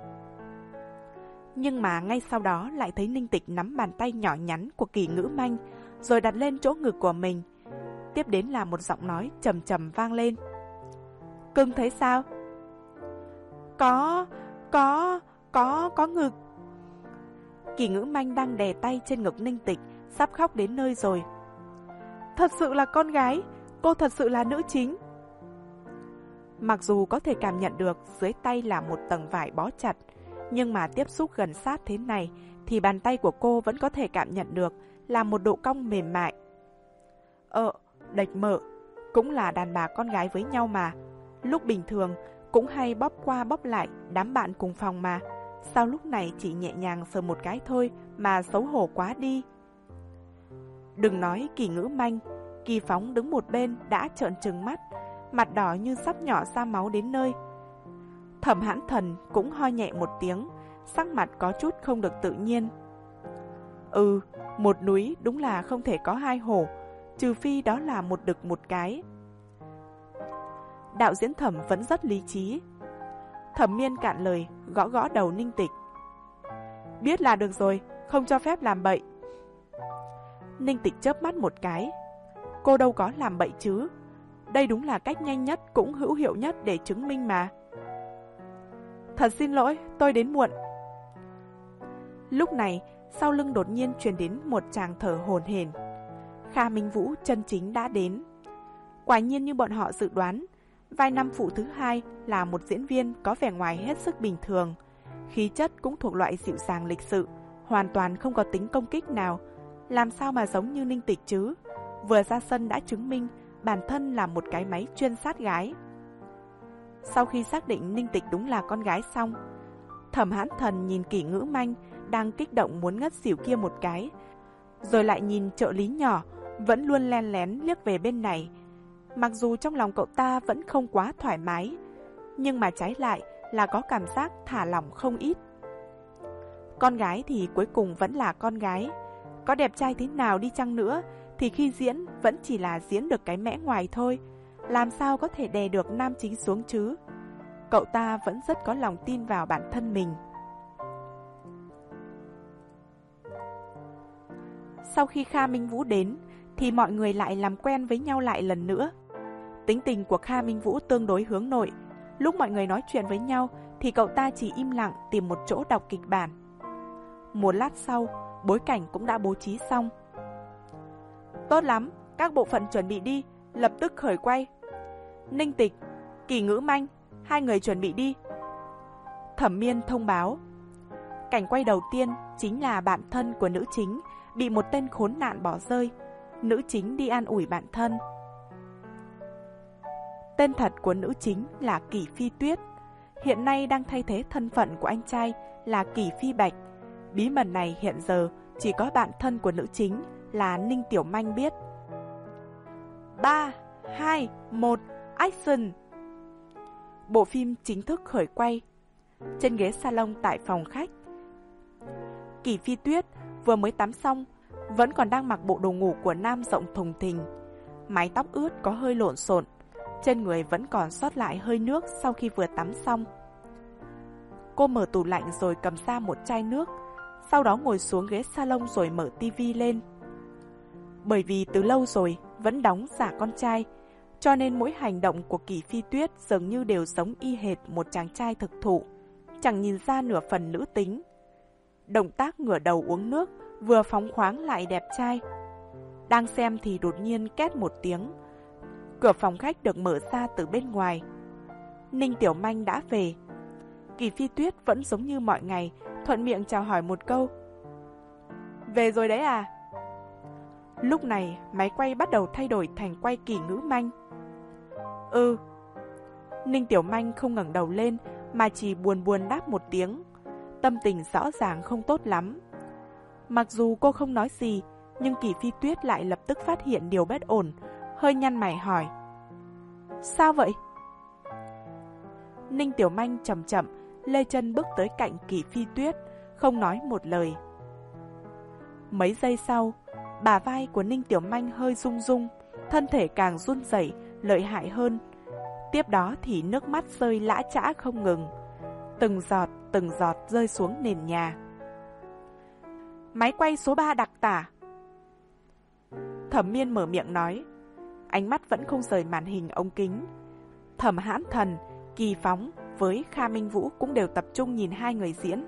Nhưng mà ngay sau đó lại thấy Ninh Tịch nắm bàn tay nhỏ nhắn của Kỳ Ngữ Manh rồi đặt lên chỗ ngực của mình. Tiếp đến là một giọng nói trầm trầm vang lên. Cưng thấy sao? Có, có, Có, có ngực. Kỳ Ngữ Manh đang đè tay trên ngực Ninh Tịch, sắp khóc đến nơi rồi. Thật sự là con gái, cô thật sự là nữ chính. Mặc dù có thể cảm nhận được dưới tay là một tầng vải bó chặt, nhưng mà tiếp xúc gần sát thế này thì bàn tay của cô vẫn có thể cảm nhận được là một độ cong mềm mại. Ờ, đệch mợ, cũng là đàn bà con gái với nhau mà. Lúc bình thường cũng hay bóp qua bóp lại đám bạn cùng phòng mà. Sao lúc này chỉ nhẹ nhàng sờ một cái thôi mà xấu hổ quá đi. Đừng nói Kỳ Ngữ Manh, Kỳ Phóng đứng một bên đã trợn trừng mắt, mặt đỏ như sắp nhỏ ra máu đến nơi. Thẩm Hãn Thần cũng ho nhẹ một tiếng, sắc mặt có chút không được tự nhiên. Ừ, một núi đúng là không thể có hai hổ, trừ phi đó là một đực một cái. Đạo diễn Thẩm vẫn rất lý trí. Thẩm Miên cạn lời, gõ gõ đầu Ninh Tịch. Biết là được rồi, không cho phép làm bậy. Ninh Tịch chớp mắt một cái. Cô đâu có làm bậy chứ. Đây đúng là cách nhanh nhất cũng hữu hiệu nhất để chứng minh mà. Thật xin lỗi, tôi đến muộn. Lúc này, sau lưng đột nhiên truyền đến một tràng thở hổn hển. Kha Minh Vũ chân chính đã đến. Quả nhiên như bọn họ dự đoán, vai năm phụ thứ hai là một diễn viên có vẻ ngoài hết sức bình thường. Khí chất cũng thuộc loại dịu dàng lịch sự, hoàn toàn không có tính công kích nào. Làm sao mà giống như Ninh Tịch chứ? Vừa ra sân đã chứng minh bản thân là một cái máy chuyên sát gái. Sau khi xác định Ninh Tịch đúng là con gái xong, Thẩm Hãn Thần nhìn Kỳ Ngữ Manh đang kích động muốn ngất xỉu kia một cái, rồi lại nhìn trợ lý nhỏ vẫn luôn len lén liếc về bên này. Mặc dù trong lòng cậu ta vẫn không quá thoải mái, nhưng mà trái lại là có cảm giác thả lỏng không ít. Con gái thì cuối cùng vẫn là con gái. Có đẹp trai thế nào đi chăng nữa thì khi diễn vẫn chỉ là diễn được cái mẽ ngoài thôi. Làm sao có thể đè được nam chính xuống chứ? Cậu ta vẫn rất có lòng tin vào bản thân mình. Sau khi Kha Minh Vũ đến thì mọi người lại làm quen với nhau lại lần nữa. Tính tình của Kha Minh Vũ tương đối hướng nội. Lúc mọi người nói chuyện với nhau thì cậu ta chỉ im lặng tìm một chỗ đọc kịch bản. Một lát sau, bối cảnh cũng đã bố trí xong. Tốt lắm, các bộ phận chuẩn bị đi, lập tức khởi quay. Ninh Tịch, Kỳ Ngữ Manh, hai người chuẩn bị đi. Thẩm Miên thông báo. Cảnh quay đầu tiên chính là bạn thân của nữ chính bị một tên khốn nạn bỏ rơi. Nữ chính đi an ủi bạn thân. Tên thật của nữ chính là Kỳ Phi Tuyết, hiện nay đang thay thế thân phận của anh trai là Kỳ Phi Bạch. Bí mật này hiện giờ chỉ có bạn thân của nữ chính là Ninh Tiểu Manh biết. ba, hai, một, action! Bộ phim chính thức khởi quay. Trên ghế salon tại phòng khách, Kỳ Phi Tuyết vừa mới tắm xong, vẫn còn đang mặc bộ đồ ngủ của nam rộng thùng thình. Mái tóc ướt có hơi lộn xộn, trên người vẫn còn sót lại hơi nước sau khi vừa tắm xong. Cô mở tủ lạnh rồi cầm ra một chai nước, sau đó ngồi xuống ghế salon rồi mở tivi lên. Bởi vì từ lâu rồi vẫn đóng giả con trai, cho nên mỗi hành động của Kỳ Phi Tuyết dường như đều giống y hệt một chàng trai thực thụ, chẳng nhìn ra nửa phần nữ tính. Động tác ngửa đầu uống nước vừa phóng khoáng lại đẹp trai. Đang xem thì đột nhiên két một tiếng, cửa phòng khách được mở ra từ bên ngoài. Ninh Tiểu Manh đã về. Kỳ Phi Tuyết vẫn giống như mọi ngày, thuận miệng chào hỏi một câu. Về rồi đấy à? Lúc này máy quay bắt đầu thay đổi thành quay Kỳ Ngữ Manh. Ừ. Ninh Tiểu Manh không ngẩng đầu lên mà chỉ buồn buồn đáp một tiếng. Tâm tình rõ ràng không tốt lắm. Mặc dù cô không nói gì, nhưng Kỳ Phi Tuyết lại lập tức phát hiện điều bất ổn, hơi nhăn mày hỏi. Sao vậy? Ninh Tiểu Manh chậm chậm lê chân bước tới cạnh Kỳ Phi Tuyết, không nói một lời. Mấy giây sau, bả vai của Ninh Tiểu Manh hơi rung rung, thân thể càng run rẩy lợi hại hơn. Tiếp đó thì nước mắt rơi lã chã không ngừng, từng giọt từng giọt rơi xuống nền nhà. Máy quay số ba đặc tả. Thẩm Miên mở miệng nói, ánh mắt vẫn không rời màn hình ống kính. Thẩm Hãn Thần, Kỳ Phóng, với Kha Minh Vũ cũng đều tập trung nhìn hai người diễn.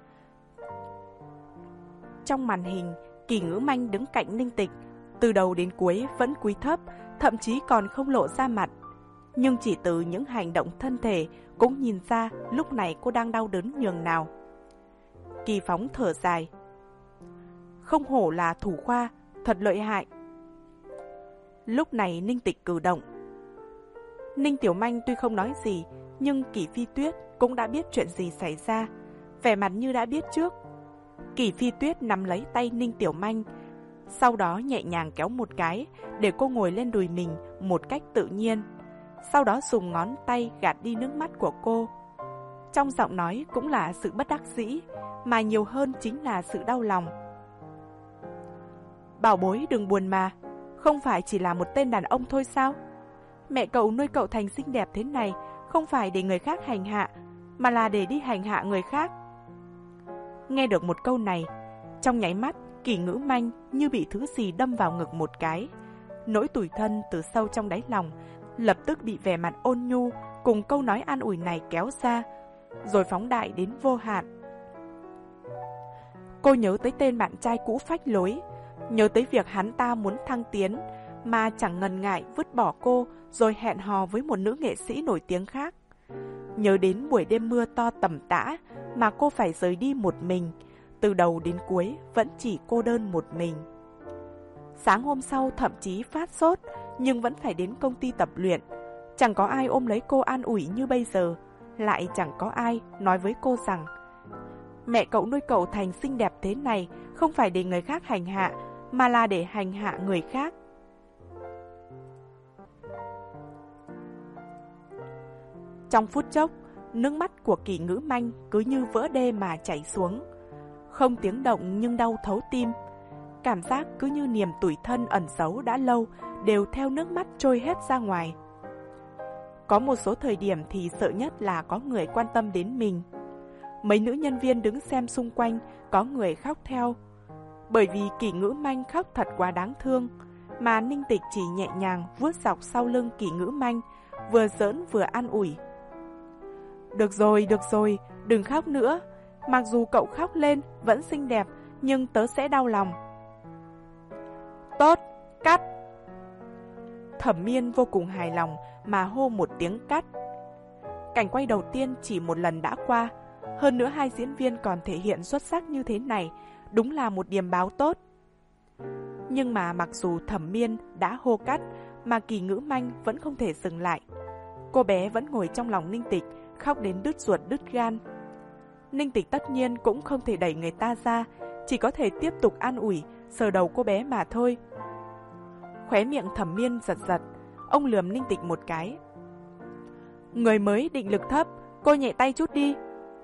Trong màn hình, Kỳ Ngữ Manh đứng cạnh Ninh Tịch, từ đầu đến cuối vẫn cúi thấp, thậm chí còn không lộ ra mặt. Nhưng chỉ từ những hành động thân thể cũng nhìn ra lúc này cô đang đau đớn nhường nào. Kỳ Phóng thở dài. Không hổ là thủ khoa, thật lợi hại. Lúc này Ninh Tịch cử động. Ninh Tiểu Manh tuy không nói gì, nhưng Kỷ Phi Tuyết cũng đã biết chuyện gì xảy ra, vẻ mặt như đã biết trước. Kỷ Phi Tuyết nắm lấy tay Ninh Tiểu Manh, sau đó nhẹ nhàng kéo một cái để cô ngồi lên đùi mình một cách tự nhiên, sau đó dùng ngón tay gạt đi nước mắt của cô. Trong giọng nói cũng là sự bất đắc dĩ, mà nhiều hơn chính là sự đau lòng. Bảo bối đừng buồn mà, không phải chỉ là một tên đàn ông thôi sao? Mẹ cậu nuôi cậu thành xinh đẹp thế này không phải để người khác hành hạ, mà là để đi hành hạ người khác. Nghe được một câu này, trong nháy mắt Kỳ Ngữ Manh như bị thứ gì đâm vào ngực một cái. Nỗi tủi thân từ sâu trong đáy lòng lập tức bị vẻ mặt ôn nhu cùng câu nói an ủi này kéo ra, rồi phóng đại đến vô hạn. Cô nhớ tới tên bạn trai cũ phách lối, nhớ tới việc hắn ta muốn thăng tiến mà chẳng ngần ngại vứt bỏ cô rồi hẹn hò với một nữ nghệ sĩ nổi tiếng khác. Nhớ đến buổi đêm mưa to tầm tã mà cô phải rời đi một mình, từ đầu đến cuối vẫn chỉ cô đơn một mình. Sáng hôm sau thậm chí phát sốt nhưng vẫn phải đến công ty tập luyện. Chẳng có ai ôm lấy cô an ủi như bây giờ, lại chẳng có ai nói với cô rằng mẹ cậu nuôi cậu thành xinh đẹp thế này không phải để người khác hành hạ, mà là để hành hạ người khác. Trong phút chốc, nước mắt của Kỳ Ngữ Manh cứ như vỡ đê mà chảy xuống. Không tiếng động nhưng đau thấu tim. Cảm giác cứ như niềm tủi thân ẩn giấu đã lâu đều theo nước mắt trôi hết ra ngoài. Có một số thời điểm thì sợ nhất là có người quan tâm đến mình. Mấy nữ nhân viên đứng xem xung quanh có người khóc theo. Bởi vì Kỳ Ngữ Manh khóc thật quá đáng thương, mà Ninh Tịch chỉ nhẹ nhàng vuốt dọc sau lưng Kỳ Ngữ Manh, vừa giỡn vừa an ủi. Được rồi, được rồi, đừng khóc nữa. Mặc dù cậu khóc lên vẫn xinh đẹp, nhưng tớ sẽ đau lòng. Tốt, cắt. Thẩm Miên vô cùng hài lòng mà hô một tiếng cắt. Cảnh quay đầu tiên chỉ một lần đã qua, hơn nữa hai diễn viên còn thể hiện xuất sắc như thế này, đúng là một điểm báo tốt. Nhưng mà mặc dù Thẩm Miên đã hô cắt, mà Kỳ Ngữ Manh vẫn không thể dừng lại. Cô bé vẫn ngồi trong lòng Ninh Tịch, khóc đến đứt ruột đứt gan. Ninh Tịch tất nhiên cũng không thể đẩy người ta ra, chỉ có thể tiếp tục an ủi, sờ đầu cô bé mà thôi. Khóe miệng Thẩm Miên giật giật, ông lườm Ninh Tịch một cái. Người mới định lực thấp, cô nhẹ tay chút đi.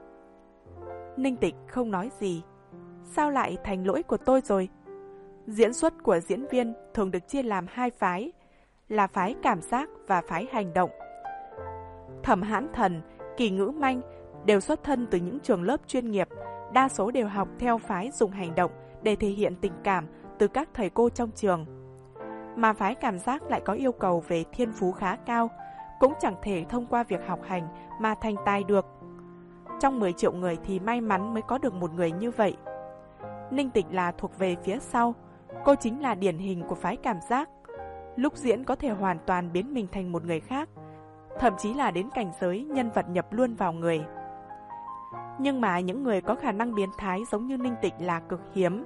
Ninh Tịch không nói gì. Sao lại thành lỗi của tôi rồi? Diễn xuất của diễn viên thường được chia làm hai phái, là phái cảm giác và phái hành động. Thẩm Hãn Thần, Kỳ Ngữ Manh đều xuất thân từ những trường lớp chuyên nghiệp, đa số đều học theo phái dùng hành động để thể hiện tình cảm từ các thầy cô trong trường. Mà phái cảm giác lại có yêu cầu về thiên phú khá cao, cũng chẳng thể thông qua việc học hành mà thành tài được. Trong mười triệu người thì may mắn mới có được một người như vậy. Ninh Tịch là thuộc về phía sau, cô chính là điển hình của phái cảm giác. Lúc diễn có thể hoàn toàn biến mình thành một người khác, thậm chí là đến cảnh giới nhân vật nhập luôn vào người. Nhưng mà những người có khả năng biến thái giống như Ninh Tịch là cực hiếm.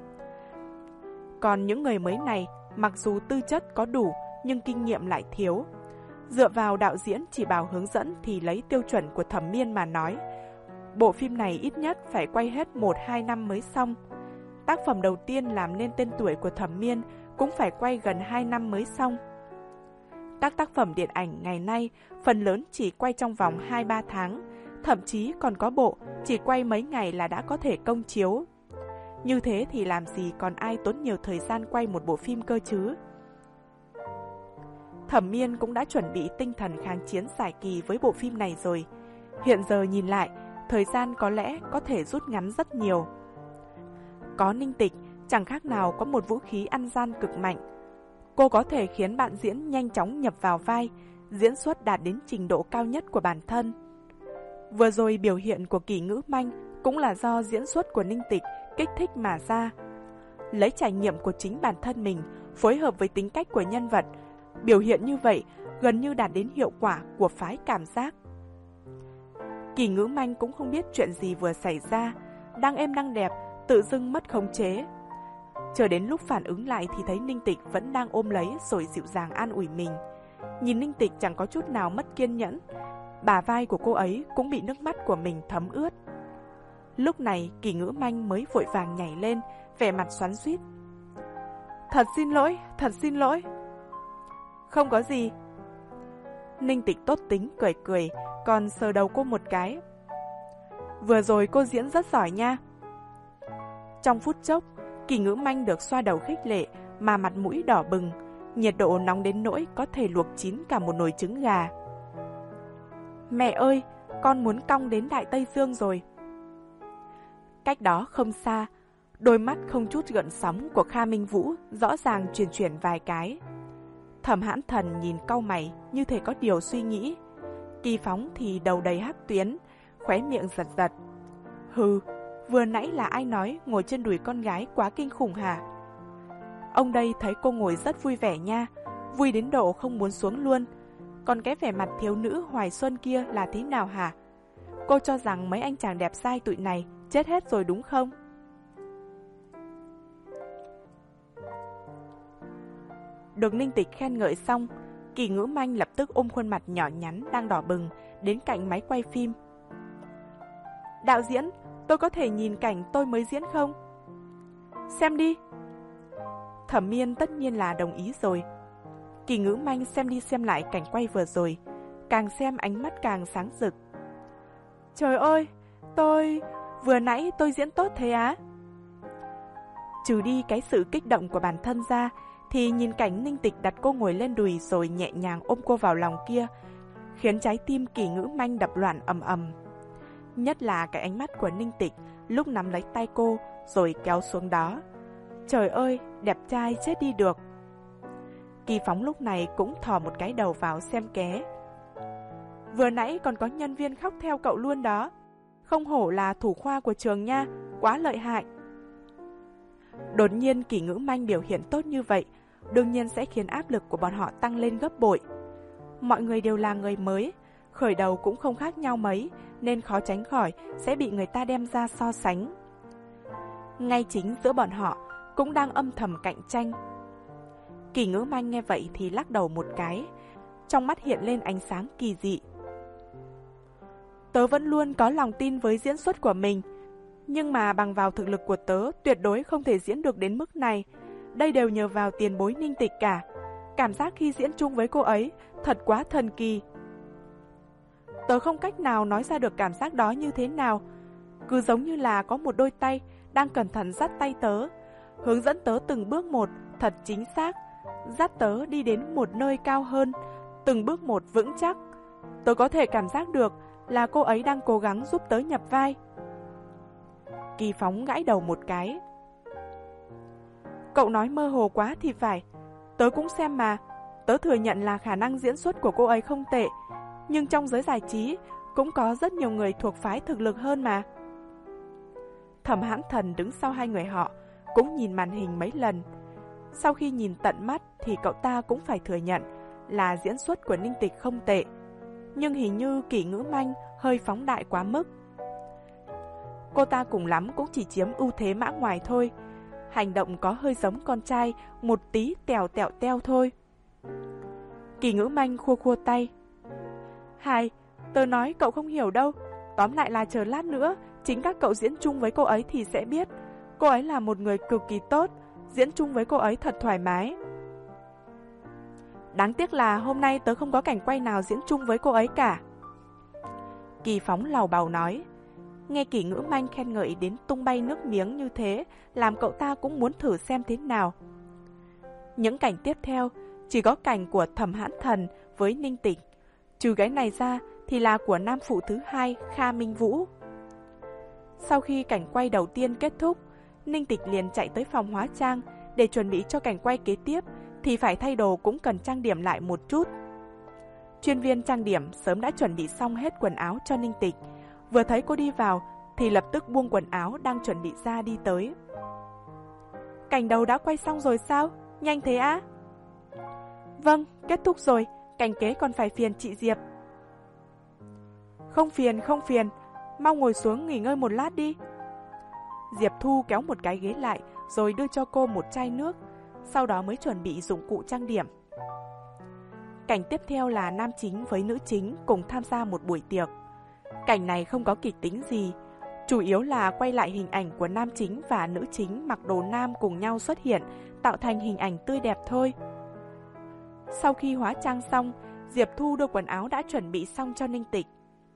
Còn những người mới này, mặc dù tư chất có đủ nhưng kinh nghiệm lại thiếu. Dựa vào đạo diễn chỉ bảo hướng dẫn thì lấy tiêu chuẩn của Thẩm Miên mà nói, bộ phim này ít nhất phải quay hết một hai năm mới xong. Tác phẩm đầu tiên làm nên tên tuổi của Thẩm Miên cũng phải quay gần hai năm mới xong. Các tác phẩm điện ảnh ngày nay phần lớn chỉ quay trong vòng hai ba tháng, thậm chí còn có bộ chỉ quay mấy ngày là đã có thể công chiếu. Như thế thì làm gì còn ai tốn nhiều thời gian quay một bộ phim cơ chứ? Thẩm Miên cũng đã chuẩn bị tinh thần kháng chiến giải kỳ với bộ phim này rồi. Hiện giờ nhìn lại, thời gian có lẽ có thể rút ngắn rất nhiều. Có Ninh Tịch, chẳng khác nào có một vũ khí ăn gian cực mạnh. Cô có thể khiến bạn diễn nhanh chóng nhập vào vai, diễn xuất đạt đến trình độ cao nhất của bản thân. Vừa rồi biểu hiện của Kỳ Ngữ Manh cũng là do diễn xuất của Ninh Tịch kích thích mà ra. Lấy trải nghiệm của chính bản thân mình phối hợp với tính cách của nhân vật, biểu hiện như vậy gần như đạt đến hiệu quả của phái cảm giác. Kỳ Ngữ Manh cũng không biết chuyện gì vừa xảy ra, đang êm đang đẹp, tự dưng mất khống chế. Chờ đến lúc phản ứng lại thì thấy Ninh Tịch vẫn đang ôm lấy rồi dịu dàng an ủi mình. Nhìn Ninh Tịch chẳng có chút nào mất kiên nhẫn, bả vai của cô ấy cũng bị nước mắt của mình thấm ướt. Lúc này Kỳ Ngữ Manh mới vội vàng nhảy lên, vẻ mặt xoắn xuýt. Thật xin lỗi, thật xin lỗi. Không có gì. Ninh Tịch tốt tính cười cười, còn sờ đầu cô một cái. Vừa rồi cô diễn rất giỏi nha. Trong phút chốc, Kỳ Ngữ Manh được xoa đầu khích lệ mà mặt mũi đỏ bừng, nhiệt độ nóng đến nỗi có thể luộc chín cả một nồi trứng gà. Mẹ ơi, con muốn cong đến Đại Tây Dương rồi. Cách đó không xa, đôi mắt không chút gợn sóng của Kha Minh Vũ rõ ràng chuyển chuyển vài cái. Thẩm Hãn Thần nhìn cau mày như thể có điều suy nghĩ. Kỳ Phóng thì đầu đầy hắc tuyến, khóe miệng giật giật. Hừ, vừa nãy là ai nói ngồi trên đùi con gái quá kinh khủng hả? Ông đây thấy cô ngồi rất vui vẻ nha, vui đến độ không muốn xuống luôn. Còn cái vẻ mặt thiếu nữ Hoài Xuân kia là thế nào hả? Cô cho rằng mấy anh chàng đẹp trai tụi này chết hết rồi đúng không? Được Ninh Tịch khen ngợi xong, Kỳ Ngữ Manh lập tức ôm khuôn mặt nhỏ nhắn đang đỏ bừng đến cạnh máy quay phim. Đạo diễn, tôi có thể nhìn cảnh tôi mới diễn không? Xem đi. Thẩm Miên tất nhiên là đồng ý rồi. Kỳ Ngữ Manh xem đi xem lại cảnh quay vừa rồi, càng xem ánh mắt càng sáng rực. Trời ơi, tôi... vừa nãy tôi diễn tốt thế á? Trừ đi cái sự kích động của bản thân ra, thì nhìn cảnh Ninh Tịch đặt cô ngồi lên đùi rồi nhẹ nhàng ôm cô vào lòng kia, khiến trái tim Kỳ Ngữ Manh đập loạn ầm ầm. Nhất là cái ánh mắt của Ninh Tịch lúc nắm lấy tay cô rồi kéo xuống đó. Trời ơi, đẹp trai chết đi được. Kỳ Phóng lúc này cũng thò một cái đầu vào xem ké. Vừa nãy còn có nhân viên khóc theo cậu luôn đó. Không hổ là thủ khoa của trường nha, quá lợi hại. Đột nhiên Kỳ Ngữ Manh biểu hiện tốt như vậy, đương nhiên sẽ khiến áp lực của bọn họ tăng lên gấp bội. Mọi người đều là người mới, khởi đầu cũng không khác nhau mấy, nên khó tránh khỏi sẽ bị người ta đem ra so sánh. Ngay chính giữa bọn họ cũng đang âm thầm cạnh tranh. Kỳ Ngữ Manh nghe vậy thì lắc đầu một cái, trong mắt hiện lên ánh sáng kỳ dị. Tớ vẫn luôn có lòng tin với diễn xuất của mình, nhưng mà bằng vào thực lực của tớ tuyệt đối không thể diễn được đến mức này. Đây đều nhờ vào tiền bối Ninh Tịch cả. Cảm giác khi diễn chung với cô ấy thật quá thần kỳ. Tớ không cách nào nói ra được cảm giác đó như thế nào. Cứ giống như là có một đôi tay đang cẩn thận dắt tay tớ, hướng dẫn tớ từng bước một thật chính xác, dắt tớ đi đến một nơi cao hơn, từng bước một vững chắc. Tớ có thể cảm giác được là cô ấy đang cố gắng giúp tớ nhập vai. Kỳ Phóng gãi đầu một cái. Cậu nói mơ hồ quá thì phải. Tớ cũng xem mà. Tớ thừa nhận là khả năng diễn xuất của cô ấy không tệ, nhưng trong giới giải trí cũng có rất nhiều người thuộc phái thực lực hơn mà. Thẩm Hãn Thần đứng sau hai người họ cũng nhìn màn hình mấy lần. Sau khi nhìn tận mắt thì cậu ta cũng phải thừa nhận là diễn xuất của Ninh Tịch không tệ, nhưng hình như Kỳ Ngữ Manh hơi phóng đại quá mức. Cô ta cùng lắm cũng chỉ chiếm ưu thế mã ngoài thôi, hành động có hơi giống con trai một tí tèo tẹo teo thôi. Kỳ Ngữ Manh khua khua tay. Hai, tớ nói cậu không hiểu đâu. Tóm lại là chờ lát nữa chính các cậu diễn chung với cô ấy thì sẽ biết. Cô ấy là một người cực kỳ tốt, diễn chung với cô ấy thật thoải mái. Đáng tiếc là hôm nay tớ không có cảnh quay nào diễn chung với cô ấy cả. Kỳ Phóng làu bàu nói. Nghe Kỳ Ngữ Manh khen ngợi đến tung bay nước miếng như thế, làm cậu ta cũng muốn thử xem thế nào. Những cảnh tiếp theo chỉ có cảnh của Thẩm Hãn Thần với Ninh Tịch, trừ cái này ra thì là của nam phụ thứ hai Kha Minh Vũ. Sau khi cảnh quay đầu tiên kết thúc, Ninh Tịch liền chạy tới phòng hóa trang để chuẩn bị cho cảnh quay kế tiếp thì phải thay đồ cũng cần trang điểm lại một chút. Chuyên viên trang điểm sớm đã chuẩn bị xong hết quần áo cho Ninh Tịch, vừa thấy cô đi vào thì lập tức buông quần áo đang chuẩn bị ra đi tới. Cảnh đầu đã quay xong rồi sao? Nhanh thế á? Vâng, kết thúc rồi, cảnh kế còn phải phiền chị Diệp. Không phiền, không phiền, mau ngồi xuống nghỉ ngơi một lát đi. Diệp Thu kéo một cái ghế lại rồi đưa cho cô một chai nước, sau đó mới chuẩn bị dụng cụ trang điểm. Cảnh tiếp theo là nam chính với nữ chính cùng tham gia một buổi tiệc. Cảnh này không có kịch tính gì, chủ yếu là quay lại hình ảnh của nam chính và nữ chính mặc đồ nam cùng nhau xuất hiện, tạo thành hình ảnh tươi đẹp thôi. Sau khi hóa trang xong, Diệp Thu đưa quần áo đã chuẩn bị xong cho Ninh Tịch.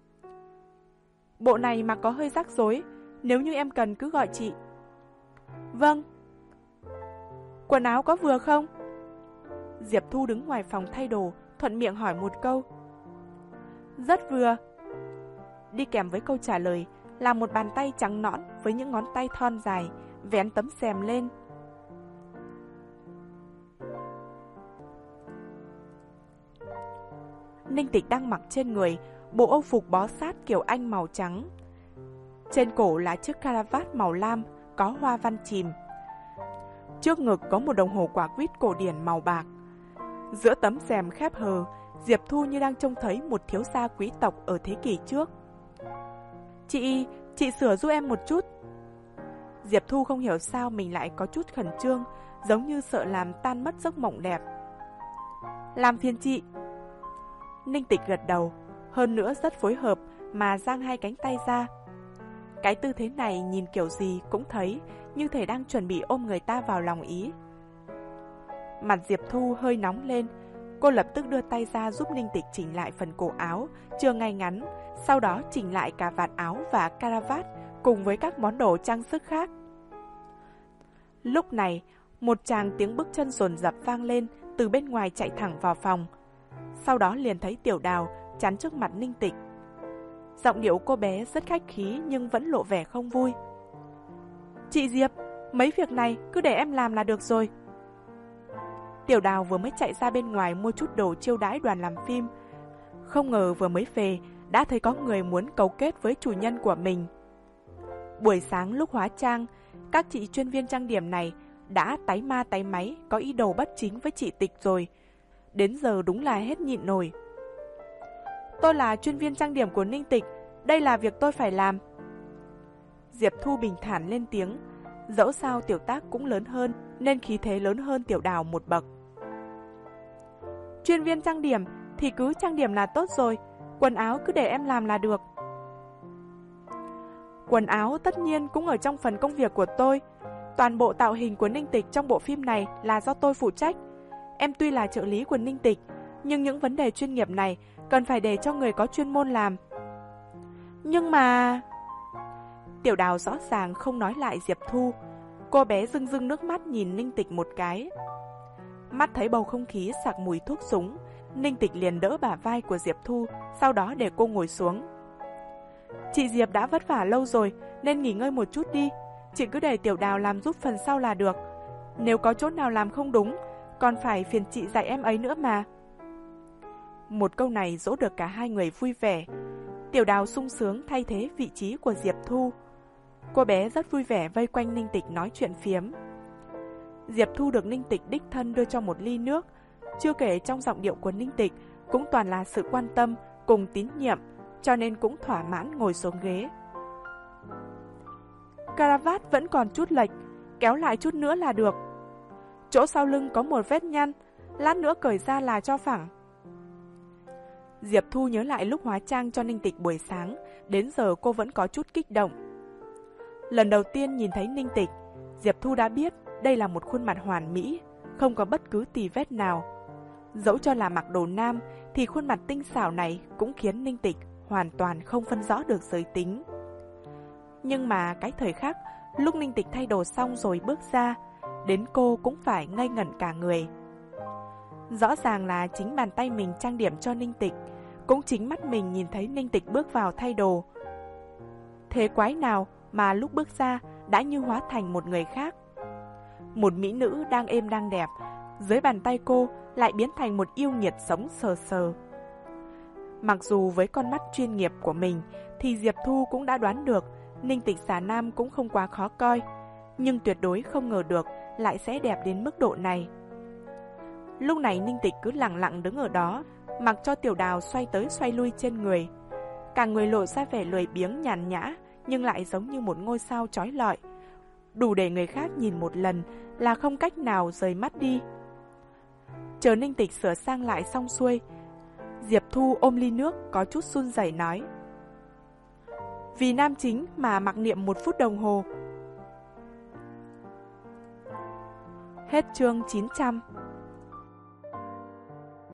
Bộ này mặc có hơi rắc rối, nếu như em cần cứ gọi chị. Vâng. Quần áo có vừa không? Diệp Thu đứng ngoài phòng thay đồ, thuận miệng hỏi một câu. Rất vừa. Đi kèm với câu trả lời là một bàn tay trắng nõn với những ngón tay thon dài, vén tấm rèm lên. Ninh Tịch đang mặc trên người bộ âu phục bó sát kiểu Anh màu trắng. Trên cổ là chiếc caravat màu lam có hoa văn chìm. Trước ngực có một đồng hồ quả quýt cổ điển màu bạc. Giữa tấm rèm khép hờ, Diệp Thu như đang trông thấy một thiếu gia quý tộc ở thế kỷ trước. Chị, chị sửa giúp em một chút. Diệp Thu không hiểu sao mình lại có chút khẩn trương, giống như sợ làm tan mất giấc mộng đẹp. Làm phiền chị. Ninh Tịch gật đầu, hơn nữa rất phối hợp mà giang hai cánh tay ra. Cái tư thế này nhìn kiểu gì cũng thấy như thể đang chuẩn bị ôm người ta vào lòng ý. Mặt Diệp Thu hơi nóng lên, cô lập tức đưa tay ra giúp Ninh Tịch chỉnh lại phần cổ áo chưa ngay ngắn, sau đó chỉnh lại cả vạt áo và caravat cùng với các món đồ trang sức khác. Lúc này, một tràng tiếng bước chân dồn dập vang lên từ bên ngoài chạy thẳng vào phòng. Sau đó liền thấy Tiểu Đào chắn trước mặt Ninh Tịch. Giọng điệu cô bé rất khách khí nhưng vẫn lộ vẻ không vui. Chị Diệp, mấy việc này cứ để em làm là được rồi. Tiểu Đào vừa mới chạy ra bên ngoài mua chút đồ chiêu đãi đoàn làm phim. Không ngờ vừa mới về đã thấy có người muốn cấu kết với chủ nhân của mình. Buổi sáng lúc hóa trang, các chị chuyên viên trang điểm này đã táy ma táy máy có ý đồ bất chính với chị Tịch rồi. Đến giờ đúng là hết nhịn nổi. Tôi là chuyên viên trang điểm của Ninh Tịch, đây là việc tôi phải làm. Diệp Thu bình thản lên tiếng, dẫu sao tiểu tác cũng lớn hơn nên khí thế lớn hơn Tiểu Đào một bậc. Chuyên viên trang điểm thì cứ trang điểm là tốt rồi, quần áo cứ để em làm là được. Quần áo tất nhiên cũng ở trong phần công việc của tôi. Toàn bộ tạo hình của Ninh Tịch trong bộ phim này là do tôi phụ trách. Em tuy là trợ lý của Ninh Tịch, nhưng những vấn đề chuyên nghiệp này cần phải để cho người có chuyên môn làm. Nhưng mà... Tiểu Đào rõ ràng không nói lại Diệp Thu. Cô bé rưng rưng nước mắt nhìn Ninh Tịch một cái. Mắt thấy bầu không khí sặc mùi thuốc súng, Ninh Tịch liền đỡ bả vai của Diệp Thu, sau đó để cô ngồi xuống. Chị Diệp đã vất vả lâu rồi nên nghỉ ngơi một chút đi. Chị cứ để Tiểu Đào làm giúp phần sau là được. Nếu có chỗ nào làm không đúng, còn phải phiền chị dạy em ấy nữa mà. Một câu này dỗ được cả hai người vui vẻ. Tiểu Đào sung sướng thay thế vị trí của Diệp Thu. Cô bé rất vui vẻ vây quanh Ninh Tịch nói chuyện phiếm. Diệp Thu được Ninh Tịch đích thân đưa cho một ly nước. Chưa kể trong giọng điệu của Ninh Tịch cũng toàn là sự quan tâm cùng tín nhiệm, cho nên cũng thỏa mãn ngồi xuống ghế. Caravat vẫn còn chút lệch, kéo lại chút nữa là được. Chỗ sau lưng có một vết nhăn, lát nữa cởi ra là cho phẳng. Diệp Thu nhớ lại lúc hóa trang cho Ninh Tịch buổi sáng, đến giờ cô vẫn có chút kích động. Lần đầu tiên nhìn thấy Ninh Tịch, Diệp Thu đã biết đây là một khuôn mặt hoàn mỹ, không có bất cứ tì vết nào. Dẫu cho là mặc đồ nam, thì khuôn mặt tinh xảo này cũng khiến Ninh Tịch hoàn toàn không phân rõ được giới tính. Nhưng mà cái thời khắc, lúc Ninh Tịch thay đồ xong rồi bước ra, đến cô cũng phải ngây ngẩn cả người. Rõ ràng là chính bàn tay mình trang điểm cho Ninh Tịch, cũng chính mắt mình nhìn thấy Ninh Tịch bước vào thay đồ. Thế quái nào mà lúc bước ra đã như hóa thành một người khác. Một mỹ nữ đang êm đang đẹp, dưới bàn tay cô lại biến thành một yêu nghiệt sống sờ sờ. Mặc dù với con mắt chuyên nghiệp của mình thì Diệp Thu cũng đã đoán được Ninh Tịch xà nam cũng không quá khó coi, nhưng tuyệt đối không ngờ được lại sẽ đẹp đến mức độ này. Lúc này Ninh Tịch cứ lặng lặng đứng ở đó, mặc cho Tiểu Đào xoay tới xoay lui trên người. Cả người lộ ra vẻ lười biếng nhàn nhã, nhưng lại giống như một ngôi sao chói lọi, đủ để người khác nhìn một lần là không cách nào rời mắt đi. Chờ Ninh Tịch sửa sang lại xong xuôi, Diệp Thu ôm ly nước có chút run rẩy nói: Vì nam chính mà mặc niệm một phút đồng hồ. Hết chương chín trăm.